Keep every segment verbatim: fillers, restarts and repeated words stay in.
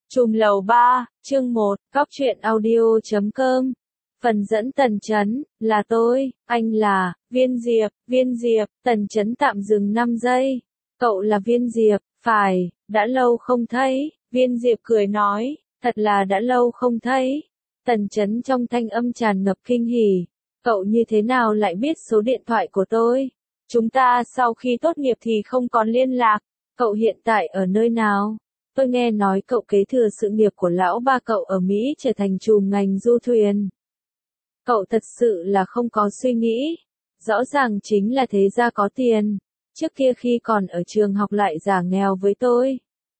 Chùm lầu ba, chương một, cóc truyện audio chấm com. Phần dẫn Tần Chấn, là tôi, anh là, Viên Diệp, Viên Diệp, Tần Chấn tạm dừng năm giây. Cậu là Viên Diệp, phải, đã lâu không thấy, Viên Diệp cười nói, thật là đã lâu không thấy. Tần Chấn trong thanh âm tràn ngập kinh hỉ, cậu như thế nào lại biết số điện thoại của tôi? Chúng ta sau khi tốt nghiệp thì không còn liên lạc, cậu hiện tại ở nơi nào? Tôi nghe nói cậu kế thừa sự nghiệp của lão ba cậu ở Mỹ trở thành trùm ngành du thuyền. Cậu thật sự là không có suy nghĩ. Rõ ràng chính là thế gia có tiền. Trước kia khi còn ở trường học lại giả nghèo với tôi.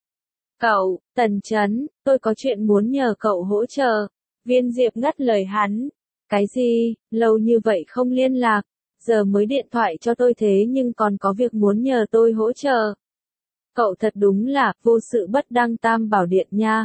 Cậu, Tần Chấn, tôi có chuyện muốn nhờ cậu hỗ trợ. Viên Diệp ngắt lời hắn. Cái gì, lâu như vậy không liên lạc. Giờ mới điện thoại cho tôi thế nhưng còn có việc muốn nhờ tôi hỗ trợ. Cậu thật đúng là, vô sự bất đăng tam bảo điện nha.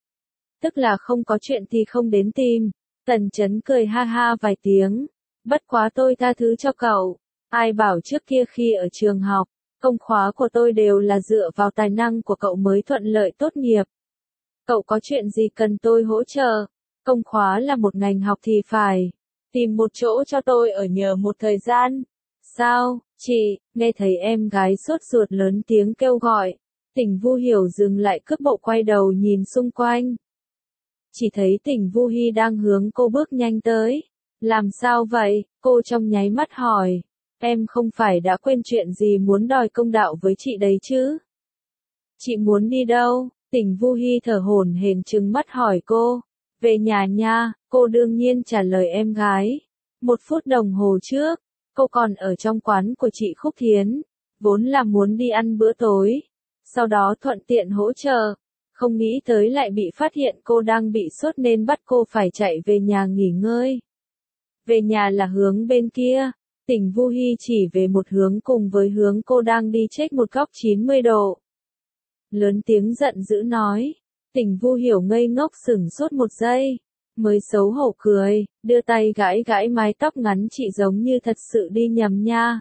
Tức là không có chuyện thì không đến tìm. Tần Chấn cười ha ha vài tiếng. Bất quá tôi tha thứ cho cậu. Ai bảo trước kia khi ở trường học, công khóa của tôi đều là dựa vào tài năng của cậu mới thuận lợi tốt nghiệp. Cậu có chuyện gì cần tôi hỗ trợ? Công khóa là một ngành học thì phải. Tìm một chỗ cho tôi ở nhờ một thời gian. Sao, chị, nghe thấy em gái sốt ruột lớn tiếng kêu gọi. Tỉnh Vu Hiểu dừng lại cước bộ quay đầu nhìn xung quanh. Chỉ thấy Tỉnh Vu Hi đang hướng cô bước nhanh tới. Làm sao vậy? Cô trong nháy mắt hỏi. Em không phải đã quên chuyện gì muốn đòi công đạo với chị đấy chứ? Chị muốn đi đâu? Tỉnh Vu Hi thở hổn hển trừng mắt hỏi cô. Về nhà nha, cô đương nhiên trả lời em gái. Một phút đồng hồ trước, cô còn ở trong quán của chị Khúc Thiến, vốn là muốn đi ăn bữa tối, sau đó thuận tiện hỗ trợ, không nghĩ tới lại bị phát hiện cô đang bị sốt nên bắt cô phải chạy về nhà nghỉ ngơi. Về nhà là hướng bên kia, Tỉnh Vu Hi chỉ về một hướng cùng với hướng cô đang đi check một góc chín mươi độ. Lớn tiếng giận dữ nói, Tỉnh Vu Hiểu ngây ngốc sửng sốt một giây. Mới xấu hổ cười, đưa tay gãi gãi mái tóc ngắn chị giống như thật sự đi nhầm nha.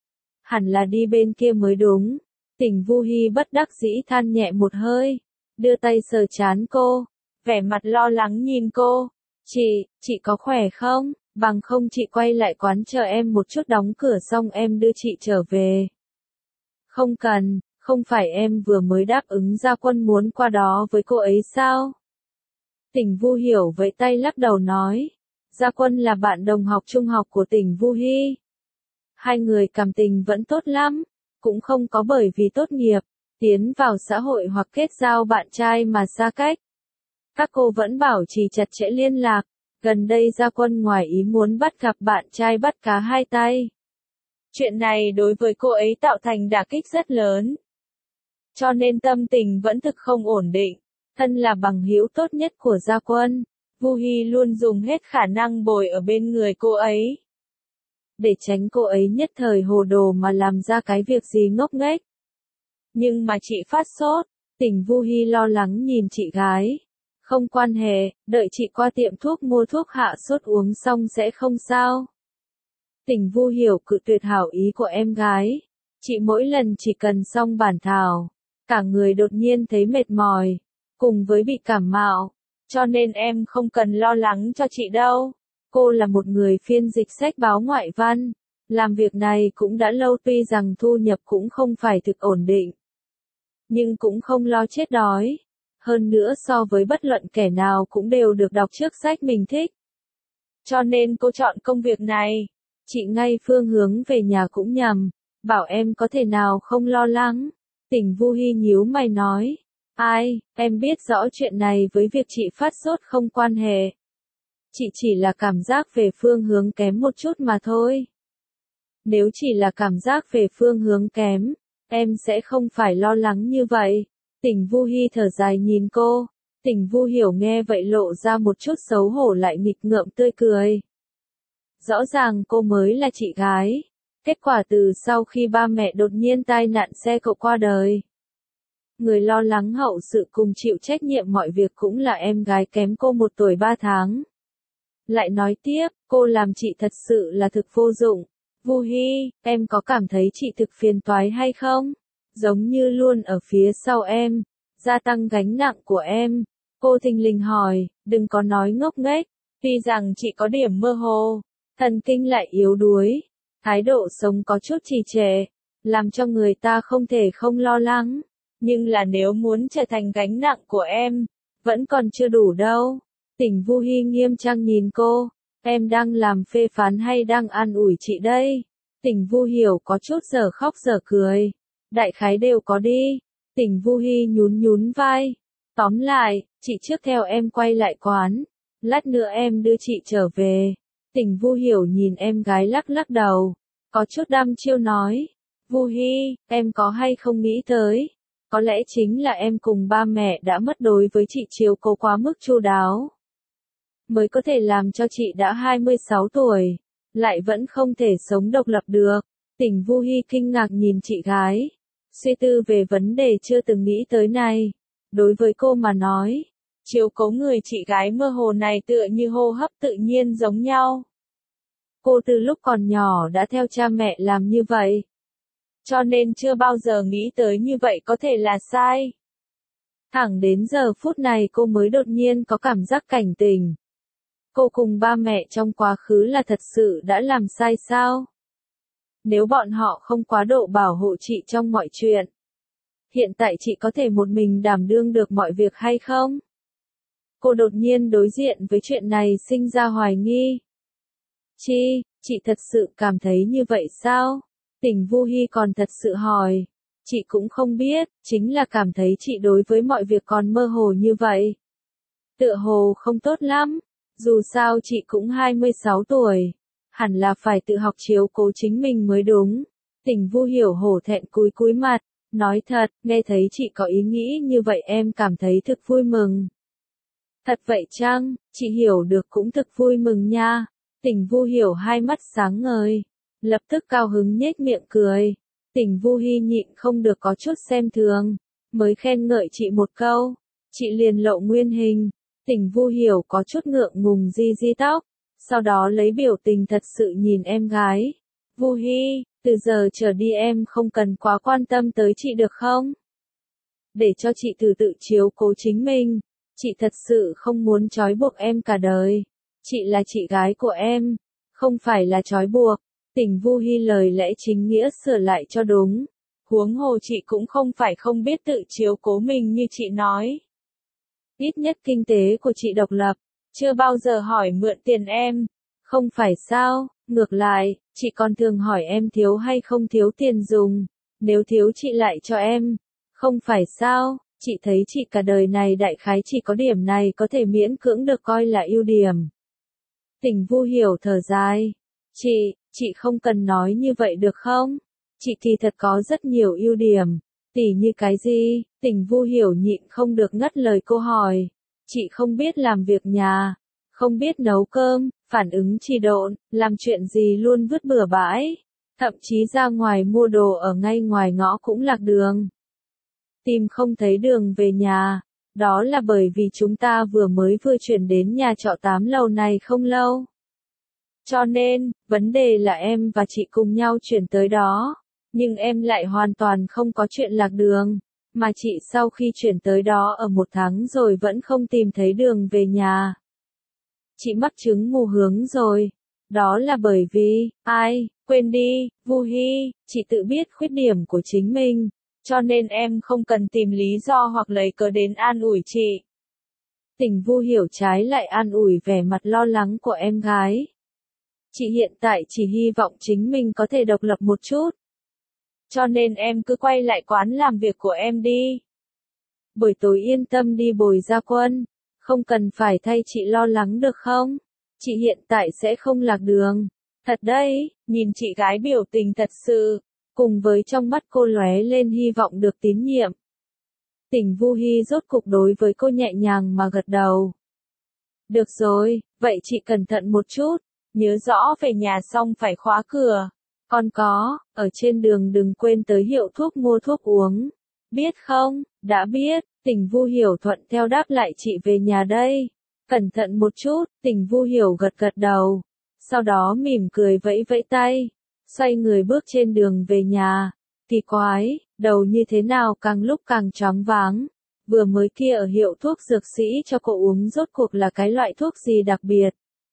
Hẳn là đi bên kia mới đúng. Tỉnh Vu Hi bất đắc dĩ than nhẹ một hơi, đưa tay sờ trán cô, vẻ mặt lo lắng nhìn cô. Chị, chị có khỏe không? Bằng không chị quay lại quán chờ em một chút đóng cửa xong em đưa chị trở về. Không cần, không phải em vừa mới đáp ứng Gia Quân muốn qua đó với cô ấy sao? Tỉnh Vu Hiểu vẫy tay lắc đầu nói, Gia Quân là bạn đồng học trung học của Tỉnh Vu Hi. Hai người cảm tình vẫn tốt lắm, cũng không có bởi vì tốt nghiệp, tiến vào xã hội hoặc kết giao bạn trai mà xa cách. Các cô vẫn bảo trì chặt chẽ liên lạc, gần đây Gia Quân ngoài ý muốn bắt gặp bạn trai bắt cá hai tay. Chuyện này đối với cô ấy tạo thành đả kích rất lớn. Cho nên tâm tình vẫn thực không ổn định. Thân là bằng hữu tốt nhất của Gia Quân, Vu Hi luôn dùng hết khả năng bồi ở bên người cô ấy. Để tránh cô ấy nhất thời hồ đồ mà làm ra cái việc gì ngốc nghếch. Nhưng mà chị phát sốt, Tỉnh Vu Hi lo lắng nhìn chị gái. Không quan hệ, đợi chị qua tiệm thuốc mua thuốc hạ sốt uống xong sẽ không sao. Tỉnh Vu Hiểu cự tuyệt hảo ý của em gái. Chị mỗi lần chỉ cần xong bản thảo, cả người đột nhiên thấy mệt mỏi. Cùng với bị cảm mạo, cho nên em không cần lo lắng cho chị đâu. Cô là một người phiên dịch sách báo ngoại văn, làm việc này cũng đã lâu tuy rằng thu nhập cũng không phải thực ổn định. Nhưng cũng không lo chết đói. Hơn nữa so với bất luận kẻ nào cũng đều được đọc trước sách mình thích. Cho nên cô chọn công việc này. Chị ngay phương hướng về nhà cũng nhầm, bảo em có thể nào không lo lắng. Tỉnh Vu Hi nhíu mày nói. Ai, em biết rõ chuyện này với việc chị phát sốt không quan hệ. Chị chỉ là cảm giác về phương hướng kém một chút mà thôi. Nếu chỉ là cảm giác về phương hướng kém, em sẽ không phải lo lắng như vậy. Tỉnh Vu Hi thở dài nhìn cô. Tỉnh Vu Hiểu nghe vậy lộ ra một chút xấu hổ lại nghịch ngợm tươi cười. Rõ ràng cô mới là chị gái. Kết quả từ sau khi ba mẹ đột nhiên tai nạn xe cộ qua đời. Người lo lắng hậu sự cùng chịu trách nhiệm mọi việc cũng là em gái kém cô một tuổi ba tháng. Lại nói tiếp, cô làm chị thật sự là thực vô dụng. Vu Hi, em có cảm thấy chị thực phiền toái hay không? Giống như luôn ở phía sau em, gia tăng gánh nặng của em. Cô thình lình hỏi, đừng có nói ngốc nghếch, tuy rằng chị có điểm mơ hồ, thần kinh lại yếu đuối, thái độ sống có chút trì trệ, làm cho người ta không thể không lo lắng, nhưng là nếu muốn trở thành gánh nặng của em, vẫn còn chưa đủ đâu. Tỉnh Vu Hy nghiêm trang nhìn cô, em đang làm phê phán hay đang an ủi chị đây? Tỉnh Vu Hiểu có chút giờ khóc giờ cười, đại khái đều có đi. Tỉnh Vu Hy nhún nhún vai, tóm lại, chị trước theo em quay lại quán, lát nữa em đưa chị trở về. Tỉnh Vu Hiểu nhìn em gái lắc lắc đầu, có chút đăm chiêu nói, Vu Hy, em có hay không nghĩ tới, có lẽ chính là em cùng ba mẹ đã mất đối với chị chiếu cố quá mức chu đáo, mới có thể làm cho chị đã hai mươi sáu tuổi, lại vẫn không thể sống độc lập được. Tỉnh Vu Hy kinh ngạc nhìn chị gái, suy tư về vấn đề chưa từng nghĩ tới này. Đối với cô mà nói, chiếu cố người chị gái mơ hồ này tựa như hô hấp tự nhiên giống nhau. Cô từ lúc còn nhỏ đã theo cha mẹ làm như vậy, cho nên chưa bao giờ nghĩ tới như vậy có thể là sai. Thẳng đến giờ phút này cô mới đột nhiên có cảm giác cảnh tỉnh. Cô cùng ba mẹ trong quá khứ là thật sự đã làm sai sao? Nếu bọn họ không quá độ bảo hộ chị trong mọi chuyện, hiện tại chị có thể một mình đảm đương được mọi việc hay không? Cô đột nhiên đối diện với chuyện này sinh ra hoài nghi. Chi, chị thật sự cảm thấy như vậy sao? Tỉnh Vu Hy còn thật sự hỏi. Chị cũng không biết, chính là cảm thấy chị đối với mọi việc còn mơ hồ như vậy. Tựa hồ không tốt lắm, dù sao chị cũng hai mươi sáu tuổi, hẳn là phải tự học chiếu cố chính mình mới đúng. Tỉnh Vu Hiểu hổ thẹn cúi cúi mặt, nói thật, nghe thấy chị có ý nghĩ như vậy em cảm thấy thực vui mừng. Thật vậy chăng, chị hiểu được cũng thực vui mừng nha. Tỉnh Vu Hiểu hai mắt sáng ngời, lập tức cao hứng nhếch miệng cười. Tỉnh Vu Hy nhịn không được có chút xem thường, mới khen ngợi chị một câu, chị liền lộ nguyên hình. Tỉnh Vu Hiểu có chút ngượng ngùng di di tóc, sau đó lấy biểu tình thật sự nhìn em gái. Vu Hy, từ giờ trở đi em không cần quá quan tâm tới chị được không? Để cho chị thử tự chiếu cố chính mình, chị thật sự không muốn trói buộc em cả đời. Chị là chị gái của em, không phải là trói buộc. Tỉnh Vu Hy lời lẽ chính nghĩa sửa lại cho đúng. Huống hồ chị cũng không phải không biết tự chiếu cố mình như chị nói. Ít nhất kinh tế của chị độc lập, chưa bao giờ hỏi mượn tiền em. Không phải sao, ngược lại, chị còn thường hỏi em thiếu hay không thiếu tiền dùng. Nếu thiếu chị lại cho em. Không phải sao, chị thấy chị cả đời này đại khái chỉ có điểm này có thể miễn cưỡng được coi là ưu điểm. Tỉnh Vu Hiểu thở dài. Chị, chị không cần nói như vậy được không? Chị kỳ thật có rất nhiều ưu điểm. Tỉ như cái gì? Tỉnh Vu Hiểu nhịn không được ngắt lời cô hỏi. Chị không biết làm việc nhà, không biết nấu cơm, phản ứng trì độn, làm chuyện gì luôn vứt bừa bãi. Thậm chí ra ngoài mua đồ ở ngay ngoài ngõ cũng lạc đường. Tìm không thấy đường về nhà. Đó là bởi vì chúng ta vừa mới vừa chuyển đến nhà trọ tám lầu này không lâu. Cho nên, vấn đề là em và chị cùng nhau chuyển tới đó. Nhưng em lại hoàn toàn không có chuyện lạc đường. Mà chị sau khi chuyển tới đó ở một tháng rồi vẫn không tìm thấy đường về nhà. Chị mắc chứng mù hướng rồi. Đó là bởi vì, ai, quên đi, Vu Hy, chị tự biết khuyết điểm của chính mình. Cho nên em không cần tìm lý do hoặc lấy cớ đến an ủi chị. Tỉnh Vu Hiểu trái lại an ủi vẻ mặt lo lắng của em gái. Chị hiện tại chỉ hy vọng chính mình có thể độc lập một chút. Cho nên em cứ quay lại quán làm việc của em đi. Buổi tối yên tâm đi bồi Gia Quân. Không cần phải thay chị lo lắng được không? Chị hiện tại sẽ không lạc đường. Thật đấy, nhìn chị gái biểu tình thật sự. Cùng với trong mắt cô lóe lên hy vọng được tín nhiệm. Tỉnh Vu Hy rốt cục đối với cô nhẹ nhàng mà gật đầu. Được rồi, vậy chị cẩn thận một chút. Nhớ rõ về nhà xong phải khóa cửa. Còn có, ở trên đường đừng quên tới hiệu thuốc mua thuốc uống. Biết không? Đã biết. Tỉnh Vu Hiểu thuận theo đáp lại chị về nhà đây. Cẩn thận một chút. Tỉnh Vu Hiểu gật gật đầu. Sau đó mỉm cười vẫy vẫy tay. Xoay người bước trên đường về nhà. Kỳ quái, đầu như thế nào càng lúc càng choáng váng. vừa mới kia ở hiệu thuốc dược sĩ cho cô uống rốt cuộc là cái loại thuốc gì đặc biệt.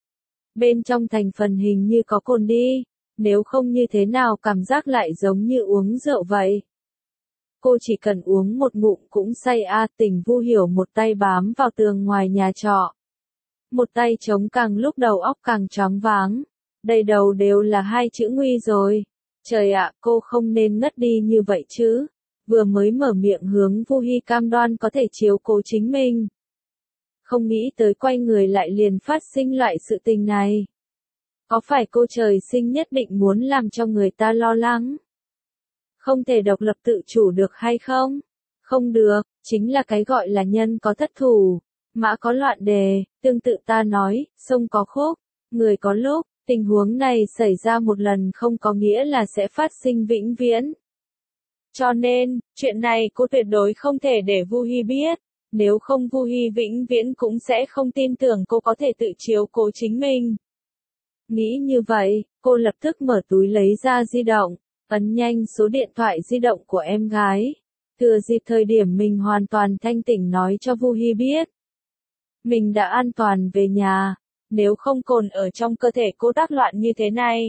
Bên trong thành phần hình như có cồn đi, nếu không như thế nào cảm giác lại giống như uống rượu vậy. Cô chỉ cần uống một ngụm cũng say a. Tỉnh Vu Hiểu một tay bám vào tường ngoài nhà trọ. Một tay chống càng lúc đầu óc càng choáng váng. Đầy đầu đều là hai chữ nguy rồi. Trời ạ, cô không nên ngất đi như vậy chứ. Vừa mới mở miệng hướng Vu Hi cam đoan có thể chiếu cố chính mình. Không nghĩ tới quay người lại liền phát sinh loại sự tình này. Có phải cô trời sinh nhất định muốn làm cho người ta lo lắng? Không thể độc lập tự chủ được hay không? Không được, chính là cái gọi là nhân có thất thủ, mã có loạn đề, tương tự ta nói, sông có khúc, người có lúc, tình huống này xảy ra một lần không có nghĩa là sẽ phát sinh vĩnh viễn. Cho nên, chuyện này cô tuyệt đối không thể để Vu Hi biết, nếu không Vu Hi vĩnh viễn cũng sẽ không tin tưởng cô có thể tự chiếu cố chính mình. Nghĩ như vậy, cô lập tức mở túi lấy ra di động, ấn nhanh số điện thoại di động của em gái. Thừa dịp thời điểm mình hoàn toàn thanh tỉnh nói cho Vu Hi biết. Mình đã an toàn về nhà, nếu không cồn ở trong cơ thể cô tác loạn như thế này.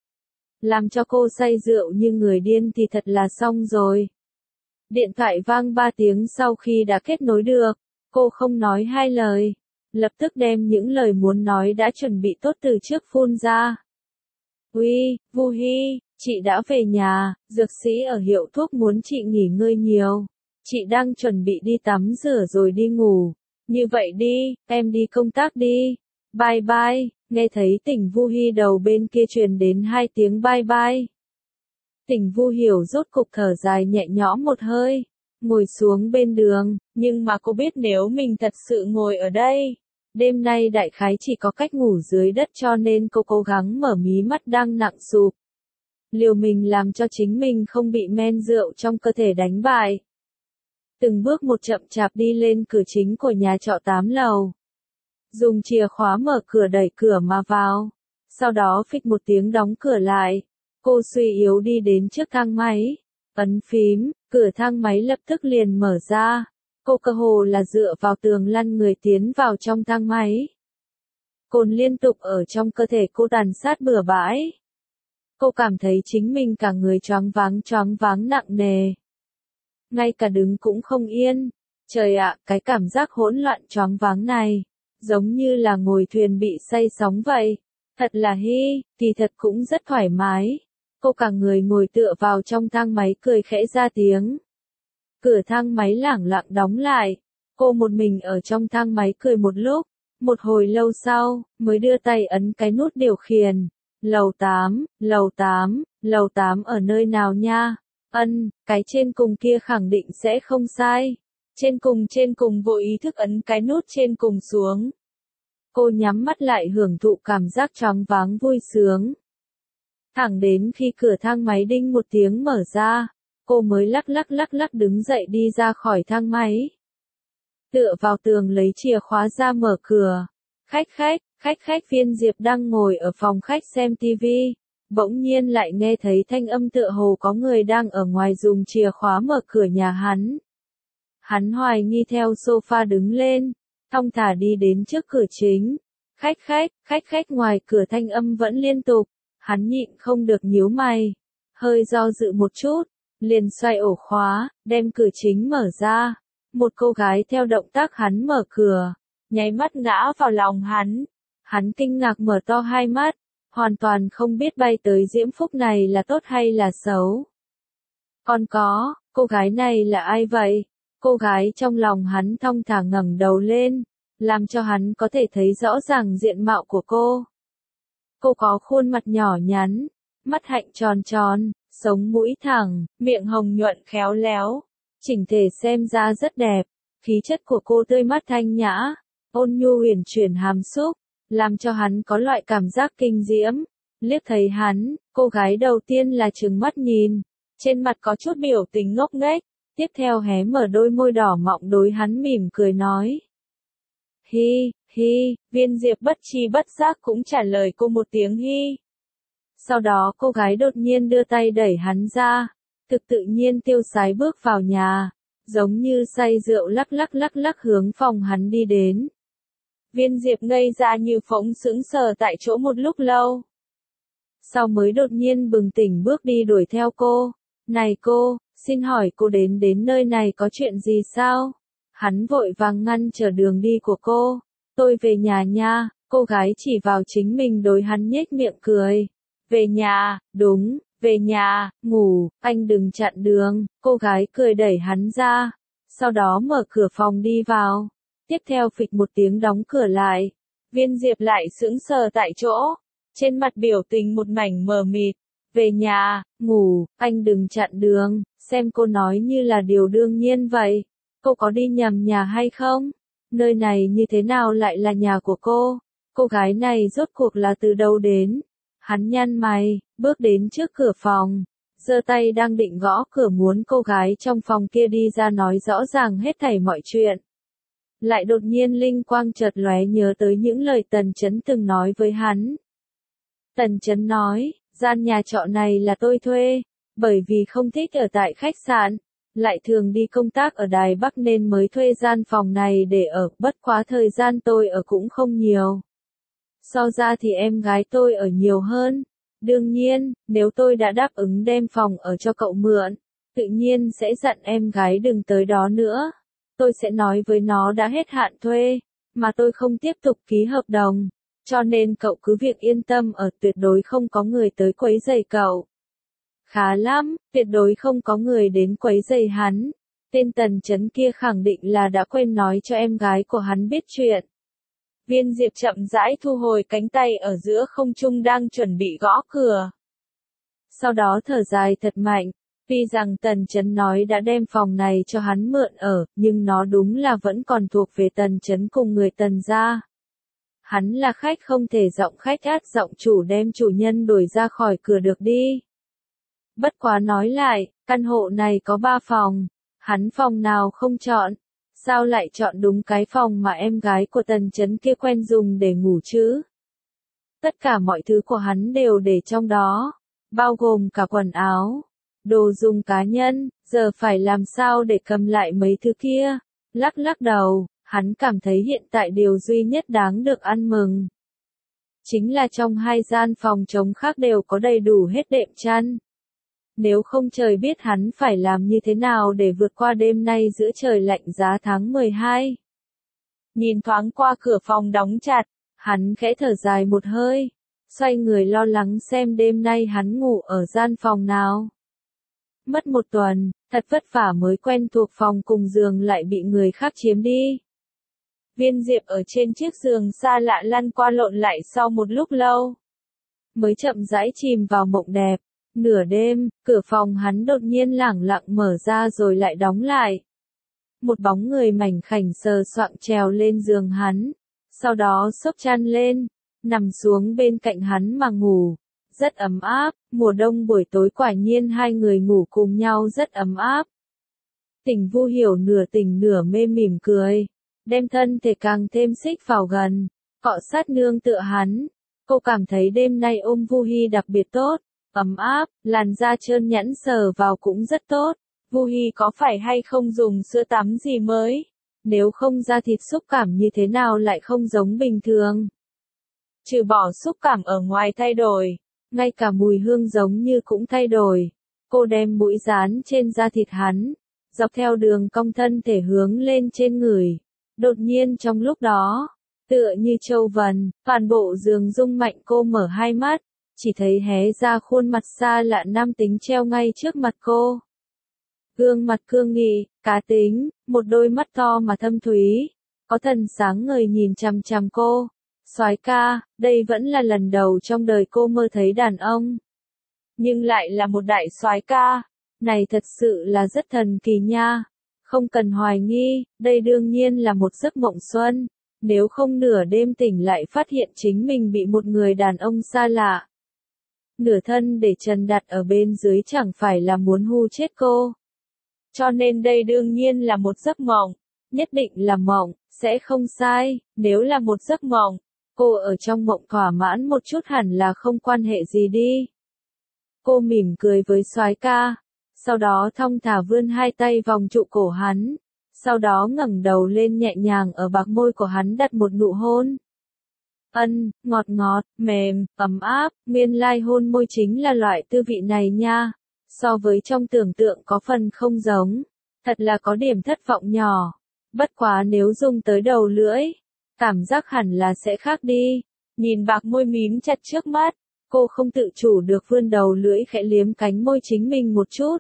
Làm cho cô say rượu như người điên thì thật là xong rồi. Điện thoại vang ba tiếng sau khi đã kết nối được, cô không nói hai lời. Lập tức đem những lời muốn nói đã chuẩn bị tốt từ trước phun ra. Uy, Vu Hi, chị đã về nhà, dược sĩ ở hiệu thuốc muốn chị nghỉ ngơi nhiều. Chị đang chuẩn bị đi tắm rửa rồi đi ngủ. Như vậy đi, em đi công tác đi. Bye bye, nghe thấy Tỉnh Vu Hi đầu bên kia truyền đến hai tiếng bye bye. Tỉnh Vu Hiểu rốt cục thở dài nhẹ nhõm một hơi, ngồi xuống bên đường, nhưng mà cô biết nếu mình thật sự ngồi ở đây, đêm nay đại khái chỉ có cách ngủ dưới đất cho nên cô cố gắng mở mí mắt đang nặng sụp. Liều mình làm cho chính mình không bị men rượu trong cơ thể đánh bại. Từng bước một chậm chạp đi lên cửa chính của nhà trọ tám lầu. Dùng chìa khóa mở cửa đẩy cửa mà vào. Sau đó phịch một tiếng đóng cửa lại. Cô suy yếu đi đến trước thang máy. Ấn phím, cửa thang máy lập tức liền mở ra. Cô cơ hồ là dựa vào tường lăn người tiến vào trong thang máy. Cồn liên tục ở trong cơ thể cô tàn sát bừa bãi. Cô cảm thấy chính mình cả người choáng váng choáng váng nặng nề. Ngay cả đứng cũng không yên. Trời ạ, cái cảm giác hỗn loạn choáng váng này, giống như là ngồi thuyền bị say sóng vậy. Thật là hi, kỳ thật cũng rất thoải mái. Cô cả người ngồi tựa vào trong thang máy cười khẽ ra tiếng. Cửa thang máy lẳng lặng đóng lại. Cô một mình ở trong thang máy cười một lúc. Một hồi lâu sau, mới đưa tay ấn cái nút điều khiển. Lầu tám, lầu tám, lầu tám ở nơi nào nha? Ân, cái trên cùng kia khẳng định sẽ không sai. Trên cùng trên cùng vô ý thức ấn cái nút trên cùng xuống. Cô nhắm mắt lại hưởng thụ cảm giác choáng váng vui sướng. Thẳng đến khi cửa thang máy đinh một tiếng mở ra, cô mới lắc lắc lắc lắc đứng dậy đi ra khỏi thang máy. Tựa vào tường lấy chìa khóa ra mở cửa. Khách khách, khách khách Viên Diệp đang ngồi ở phòng khách xem tivi. Bỗng nhiên lại nghe thấy thanh âm tựa hồ có người đang ở ngoài dùng chìa khóa mở cửa nhà hắn. Hắn hoài nghi theo sofa đứng lên, thong thả đi đến trước cửa chính. Khách khách, khách khách ngoài cửa thanh âm vẫn liên tục. Hắn nhịn không được nhíu mày. Hơi do dự một chút, liền xoay ổ khóa, đem cửa chính mở ra. Một cô gái theo động tác hắn mở cửa, nháy mắt ngã vào lòng hắn. Hắn kinh ngạc mở to hai mắt, hoàn toàn không biết bay tới diễm phúc này là tốt hay là xấu. Còn có, cô gái này là ai vậy? Cô gái trong lòng hắn thong thả ngẩng đầu lên, làm cho hắn có thể thấy rõ ràng diện mạo của cô. Cô có khuôn mặt nhỏ nhắn, mắt hạnh tròn tròn, sống mũi thẳng, miệng hồng nhuận khéo léo, chỉnh thể xem ra rất đẹp. Khí chất của cô tươi mát thanh nhã, ôn nhu huyền chuyển hàm xúc, làm cho hắn có loại cảm giác kinh diễm. Liếc thấy hắn, cô gái đầu tiên là trừng mắt nhìn, trên mặt có chút biểu tình ngốc nghếch, tiếp theo hé mở đôi môi đỏ mọng đối hắn mỉm cười nói. Hi, hi, Viên Diệp bất tri bất giác cũng trả lời cô một tiếng hi. Sau đó cô gái đột nhiên đưa tay đẩy hắn ra, thực tự nhiên tiêu sái bước vào nhà, giống như say rượu lắc lắc lắc lắc hướng phòng hắn đi đến. Viên Diệp ngây ra như phỗng sững sờ tại chỗ một lúc lâu. Sau mới đột nhiên bừng tỉnh bước đi đuổi theo cô. Này cô, xin hỏi cô đến đến nơi này có chuyện gì sao? Hắn vội vàng ngăn trở đường đi của cô. Tôi về nhà nha, cô gái chỉ vào chính mình đối hắn nhếch miệng cười. Về nhà, đúng, về nhà, ngủ, anh đừng chặn đường. Cô gái cười đẩy hắn ra. Sau đó mở cửa phòng đi vào. Tiếp theo phịch một tiếng đóng cửa lại. Viên Diệp lại sững sờ tại chỗ. Trên mặt biểu tình một mảnh mờ mịt. Về nhà, ngủ, anh đừng chặn đường. Xem cô nói như là điều đương nhiên vậy. Cô có đi nhầm nhà hay không? Nơi này như thế nào lại là nhà của cô? Cô gái này rốt cuộc là từ đâu đến? Hắn nhăn mày, bước đến trước cửa phòng. Giơ tay đang định gõ cửa muốn cô gái trong phòng kia đi ra nói rõ ràng hết thảy mọi chuyện. Lại đột nhiên linh quang chợt lóe nhớ tới những lời Tần Chấn từng nói với hắn. Tần Chấn nói, gian nhà trọ này là tôi thuê, bởi vì không thích ở tại khách sạn, lại thường đi công tác ở Đài Bắc nên mới thuê gian phòng này để ở, bất quá thời gian tôi ở cũng không nhiều. So ra thì em gái tôi ở nhiều hơn. Đương nhiên, nếu tôi đã đáp ứng đem phòng ở cho cậu mượn, tự nhiên sẽ dặn em gái đừng tới đó nữa. Tôi sẽ nói với nó đã hết hạn thuê, mà tôi không tiếp tục ký hợp đồng. Cho nên cậu cứ việc yên tâm ở, tuyệt đối không có người tới quấy rầy cậu. Khá lắm, tuyệt đối không có người đến quấy rầy hắn. Tên Tần Chấn kia khẳng định là đã quên nói cho em gái của hắn biết chuyện. Viên Diệp chậm rãi thu hồi cánh tay ở giữa không trung đang chuẩn bị gõ cửa. Sau đó thở dài thật mạnh. Tuy rằng Tần Chấn nói đã đem phòng này cho hắn mượn ở, nhưng nó đúng là vẫn còn thuộc về Tần Chấn cùng người Tần gia. Hắn là khách không thể giọng khách át giọng chủ đem chủ nhân đuổi ra khỏi cửa được đi. Bất quá nói lại, căn hộ này có ba phòng, hắn phòng nào không chọn, sao lại chọn đúng cái phòng mà em gái của Tần Chấn kia quen dùng để ngủ chứ? Tất cả mọi thứ của hắn đều để trong đó, bao gồm cả quần áo, đồ dùng cá nhân, giờ phải làm sao để cầm lại mấy thứ kia? Lắc lắc đầu, hắn cảm thấy hiện tại điều duy nhất đáng được ăn mừng. Chính là trong hai gian phòng trống khác đều có đầy đủ hết đệm chăn. Nếu không trời biết hắn phải làm như thế nào để vượt qua đêm nay giữa trời lạnh giá tháng mười hai. Nhìn thoáng qua cửa phòng đóng chặt, hắn khẽ thở dài một hơi, xoay người lo lắng xem đêm nay hắn ngủ ở gian phòng nào. Mất một tuần, thật vất vả mới quen thuộc phòng cùng giường lại bị người khác chiếm đi. Viên Diệp ở trên chiếc giường xa lạ lăn qua lộn lại sau một lúc lâu, mới chậm rãi chìm vào mộng đẹp. Nửa đêm, cửa phòng hắn đột nhiên lẳng lặng mở ra rồi lại đóng lại. Một bóng người mảnh khảnh sờ soạng trèo lên giường hắn, sau đó xốc chăn lên, nằm xuống bên cạnh hắn mà ngủ. Rất ấm áp, mùa đông buổi tối quả nhiên hai người ngủ cùng nhau rất ấm áp. Tỉnh Vu Hiểu nửa tỉnh nửa mê mỉm cười, đem thân thể càng thêm xích vào gần, cọ sát nương tựa hắn. Cô cảm thấy đêm nay ôm Vu Hi đặc biệt tốt, ấm áp, làn da trơn nhẵn sờ vào cũng rất tốt. Vu Hi có phải hay không dùng sữa tắm gì mới? Nếu không da thịt xúc cảm như thế nào lại không giống bình thường? Trừ bỏ xúc cảm ở ngoài thay đổi, ngay cả mùi hương giống như cũng thay đổi. Cô đem mũi dán trên da thịt hắn, dọc theo đường cong thân thể hướng lên trên người. Đột nhiên trong lúc đó, tựa như châu vần, toàn bộ giường rung mạnh cô mở hai mắt, chỉ thấy hé ra khuôn mặt xa lạ nam tính treo ngay trước mặt cô. Gương mặt cương nghị, cá tính, một đôi mắt to mà thâm thúy, có thần sáng ngời nhìn chằm chằm cô. Soái ca, đây vẫn là lần đầu trong đời cô mơ thấy đàn ông. Nhưng lại là một đại soái ca, này thật sự là rất thần kỳ nha. Không cần hoài nghi, đây đương nhiên là một giấc mộng xuân. Nếu không nửa đêm tỉnh lại phát hiện chính mình bị một người đàn ông xa lạ, nửa thân để trần đặt ở bên dưới chẳng phải là muốn hù chết cô. Cho nên đây đương nhiên là một giấc mộng, nhất định là mộng, sẽ không sai. Nếu là một giấc mộng, cô ở trong mộng thỏa mãn một chút hẳn là không quan hệ gì đi. Cô mỉm cười với soái ca. sau đó thong thả vươn hai tay vòng trụ cổ hắn, sau đó ngẩng đầu lên nhẹ nhàng ở bạc môi của hắn đặt một nụ hôn. Ân, ngọt ngọt, mềm, ấm áp, nguyên lai hôn môi chính là loại tư vị này nha, so với trong tưởng tượng có phần không giống, thật là có điểm thất vọng nhỏ, bất quá nếu dùng tới đầu lưỡi, cảm giác hẳn là sẽ khác đi, nhìn bạc môi mím chặt trước mắt, cô không tự chủ được vươn đầu lưỡi khẽ liếm cánh môi chính mình một chút.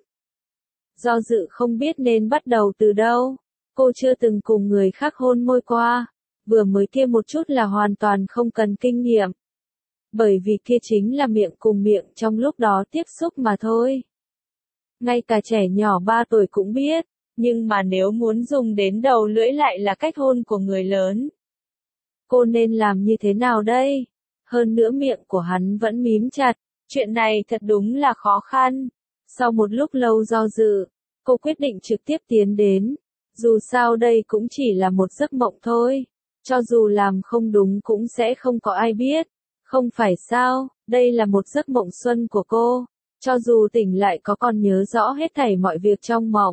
Do dự không biết nên bắt đầu từ đâu, cô chưa từng cùng người khác hôn môi qua, vừa mới kia một chút là hoàn toàn không cần kinh nghiệm. Bởi vì kia chính là miệng cùng miệng trong lúc đó tiếp xúc mà thôi. Ngay cả trẻ nhỏ ba tuổi cũng biết, nhưng mà nếu muốn dùng đến đầu lưỡi lại là cách hôn của người lớn. Cô nên làm như thế nào đây? Hơn nữa miệng của hắn vẫn mím chặt, chuyện này thật đúng là khó khăn. Sau một lúc lâu do dự, cô quyết định trực tiếp tiến đến. Dù sao đây cũng chỉ là một giấc mộng thôi. Cho dù làm không đúng cũng sẽ không có ai biết. Không phải sao, đây là một giấc mộng xuân của cô. Cho dù tỉnh lại có còn nhớ rõ hết thảy mọi việc trong mộng.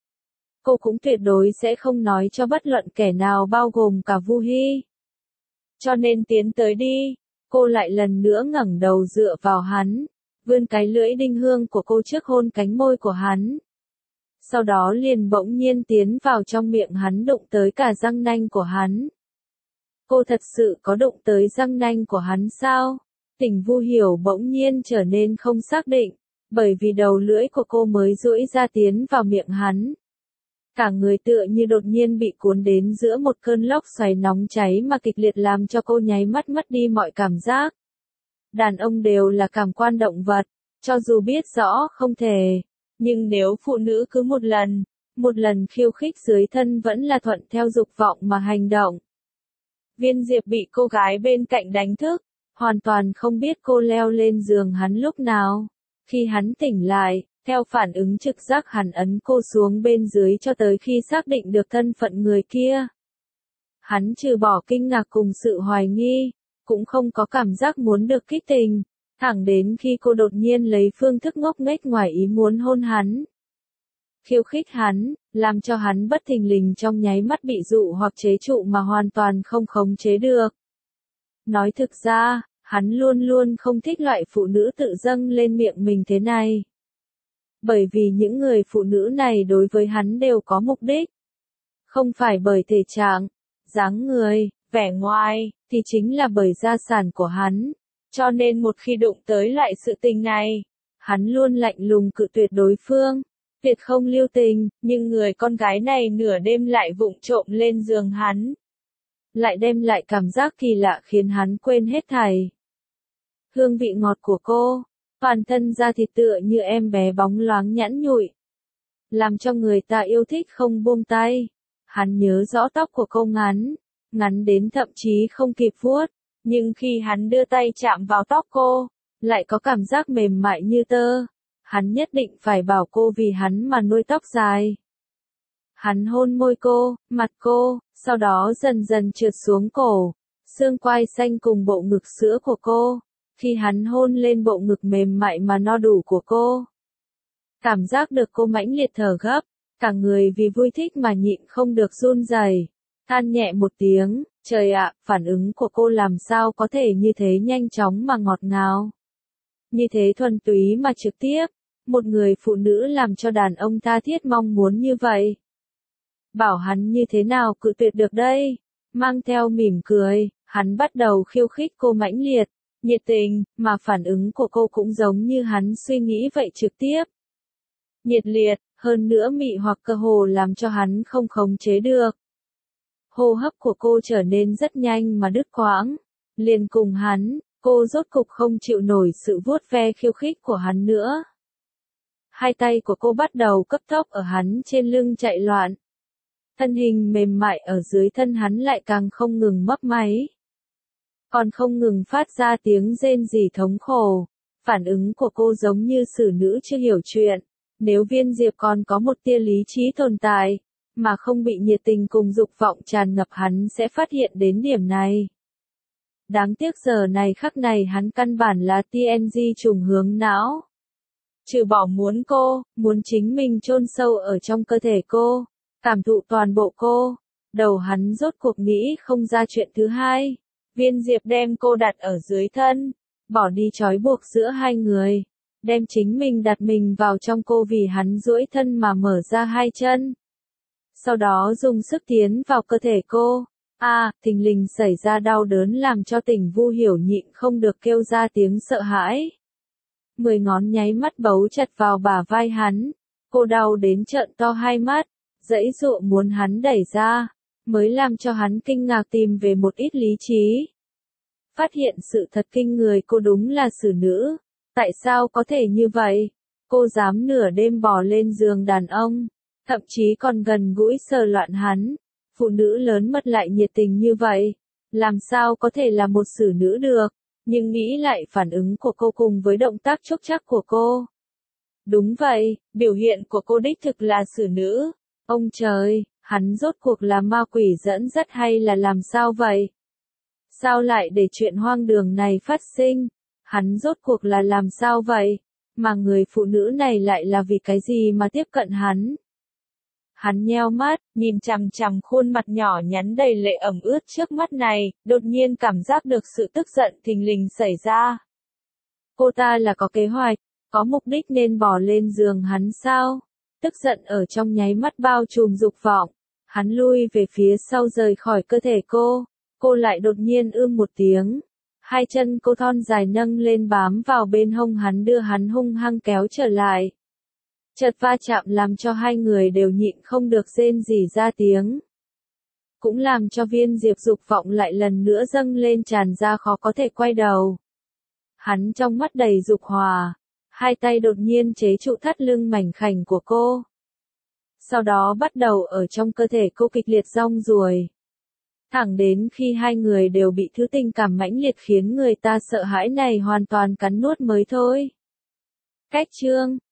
Cô cũng tuyệt đối sẽ không nói cho bất luận kẻ nào bao gồm cả Vu Hy. Cho nên tiến tới đi. Cô lại lần nữa ngẩng đầu dựa vào hắn, vươn cái lưỡi đinh hương của cô trước hôn cánh môi của hắn. Sau đó liền bỗng nhiên tiến vào trong miệng hắn đụng tới cả răng nanh của hắn. Cô thật sự có đụng tới răng nanh của hắn sao? Tỉnh Vu Hiểu bỗng nhiên trở nên không xác định, bởi vì đầu lưỡi của cô mới duỗi ra tiến vào miệng hắn. Cả người tựa như đột nhiên bị cuốn đến giữa một cơn lốc xoáy nóng cháy mà kịch liệt làm cho cô nháy mắt mất đi mọi cảm giác. Đàn ông đều là cảm quan động vật, cho dù biết rõ không thể, nhưng nếu phụ nữ cứ một lần, một lần khiêu khích dưới thân vẫn là thuận theo dục vọng mà hành động. Viên Diệp bị cô gái bên cạnh đánh thức, hoàn toàn không biết cô leo lên giường hắn lúc nào. Khi hắn tỉnh lại, theo phản ứng trực giác hắn ấn cô xuống bên dưới cho tới khi xác định được thân phận người kia. Hắn trừ bỏ kinh ngạc cùng sự hoài nghi, cũng không có cảm giác muốn được kích tình, thẳng đến khi cô đột nhiên lấy phương thức ngốc nghếch ngoài ý muốn hôn hắn. Khiêu khích hắn, làm cho hắn bất thình lình trong nháy mắt bị dụ hoặc chế trụ mà hoàn toàn không khống chế được. Nói thực ra, hắn luôn luôn không thích loại phụ nữ tự dâng lên miệng mình thế này. Bởi vì những người phụ nữ này đối với hắn đều có mục đích. Không phải bởi thể trạng, dáng người, vẻ ngoài, thì chính là bởi gia sản của hắn. Cho nên một khi đụng tới lại sự tình này, hắn luôn lạnh lùng cự tuyệt đối phương, tuyệt không lưu tình, nhưng người con gái này nửa đêm lại vụng trộm lên giường hắn. Lại đem lại cảm giác kỳ lạ khiến hắn quên hết thảy. Hương vị ngọt của cô, toàn thân da thịt tựa như em bé bóng loáng nhẵn nhụi, làm cho người ta yêu thích không buông tay. Hắn nhớ rõ tóc của cô ngắn, ngắn đến thậm chí không kịp vuốt, nhưng khi hắn đưa tay chạm vào tóc cô, lại có cảm giác mềm mại như tơ. Hắn nhất định phải bảo cô vì hắn mà nuôi tóc dài. Hắn hôn môi cô, mặt cô, sau đó dần dần trượt xuống cổ, xương quai xanh cùng bộ ngực sữa của cô. Khi hắn hôn lên bộ ngực mềm mại mà no đủ của cô, cảm giác được cô mãnh liệt thở gấp, cả người vì vui thích mà nhịn không được run rẩy, than nhẹ một tiếng, trời ạ, phản ứng của cô làm sao có thể như thế nhanh chóng mà ngọt ngào. Như thế thuần túy mà trực tiếp, một người phụ nữ làm cho đàn ông tha thiết mong muốn như vậy. Bảo hắn như thế nào cự tuyệt được đây? Mang theo mỉm cười, hắn bắt đầu khiêu khích cô mãnh liệt, nhiệt tình, mà phản ứng của cô cũng giống như hắn suy nghĩ vậy trực tiếp. Nhiệt liệt, hơn nữa mị hoặc cơ hồ làm cho hắn không khống chế được. Hô hấp của cô trở nên rất nhanh mà đứt quãng. Liền cùng hắn, cô rốt cục không chịu nổi sự vuốt ve khiêu khích của hắn nữa. Hai tay của cô bắt đầu cấp tốc ở hắn trên lưng chạy loạn. Thân hình mềm mại ở dưới thân hắn lại càng không ngừng mấp máy. Còn không ngừng phát ra tiếng rên rỉ thống khổ. Phản ứng của cô giống như xử nữ chưa hiểu chuyện. Nếu Viên Diệp còn có một tia lý trí tồn tại, mà không bị nhiệt tình cùng dục vọng tràn ngập hắn sẽ phát hiện đến điểm này. Đáng tiếc giờ này khắc này hắn căn bản là tê en giê trùng hướng não. Trừ bỏ muốn cô, muốn chính mình chôn sâu ở trong cơ thể cô, cảm thụ toàn bộ cô, đầu hắn rốt cuộc nghĩ không ra chuyện thứ hai. Viên Diệp đem cô đặt ở dưới thân, bỏ đi trói buộc giữa hai người, đem chính mình đặt mình vào trong cô vì hắn duỗi thân mà mở ra hai chân. Sau đó dùng sức tiến vào cơ thể cô. A, à, thình lình xảy ra đau đớn làm cho Tỉnh Vu Hiểu nhịn không được kêu ra tiếng sợ hãi. Mười ngón nháy mắt bấu chặt vào bả vai hắn, cô đau đến trợn to hai mắt, giãy giụa muốn hắn đẩy ra, mới làm cho hắn kinh ngạc tìm về một ít lý trí. Phát hiện sự thật kinh người, cô đúng là xử nữ, tại sao có thể như vậy? Cô dám nửa đêm bò lên giường đàn ông, thậm chí còn gần gũi sờ loạn hắn. Phụ nữ lớn mật lại nhiệt tình như vậy, làm sao có thể là một xử nữ được? Nhưng nghĩ lại phản ứng của cô cùng với động tác chốc chác của cô. Đúng vậy, biểu hiện của cô đích thực là xử nữ. Ông trời, hắn rốt cuộc là ma quỷ dẫn dắt hay là làm sao vậy? Sao lại để chuyện hoang đường này phát sinh? Hắn rốt cuộc là làm sao vậy? Mà người phụ nữ này lại là vì cái gì mà tiếp cận hắn? Hắn nheo mắt, nhìn chằm chằm khuôn mặt nhỏ nhắn đầy lệ ẩm ướt trước mắt này, đột nhiên cảm giác được sự tức giận thình lình xảy ra. Cô ta là có kế hoạch, có mục đích nên bỏ lên giường hắn sao? Tức giận ở trong nháy mắt bao trùm dục vọng. Hắn lui về phía sau rời khỏi cơ thể cô. Cô lại đột nhiên ưm một tiếng. Hai chân cô thon dài nâng lên bám vào bên hông hắn, đưa hắn hung hăng kéo trở lại. Chợt va chạm làm cho hai người đều nhịn không được rên rỉ ra tiếng. Cũng làm cho Viên Diệp dục vọng lại lần nữa dâng lên tràn ra khó có thể quay đầu. Hắn trong mắt đầy dục hòa, hai tay đột nhiên chế trụ thắt lưng mảnh khảnh của cô. Sau đó bắt đầu ở trong cơ thể cô kịch liệt rong ruổi. Thẳng đến khi hai người đều bị thứ tình cảm mãnh liệt khiến người ta sợ hãi này hoàn toàn cắn nuốt mới thôi. Cách chương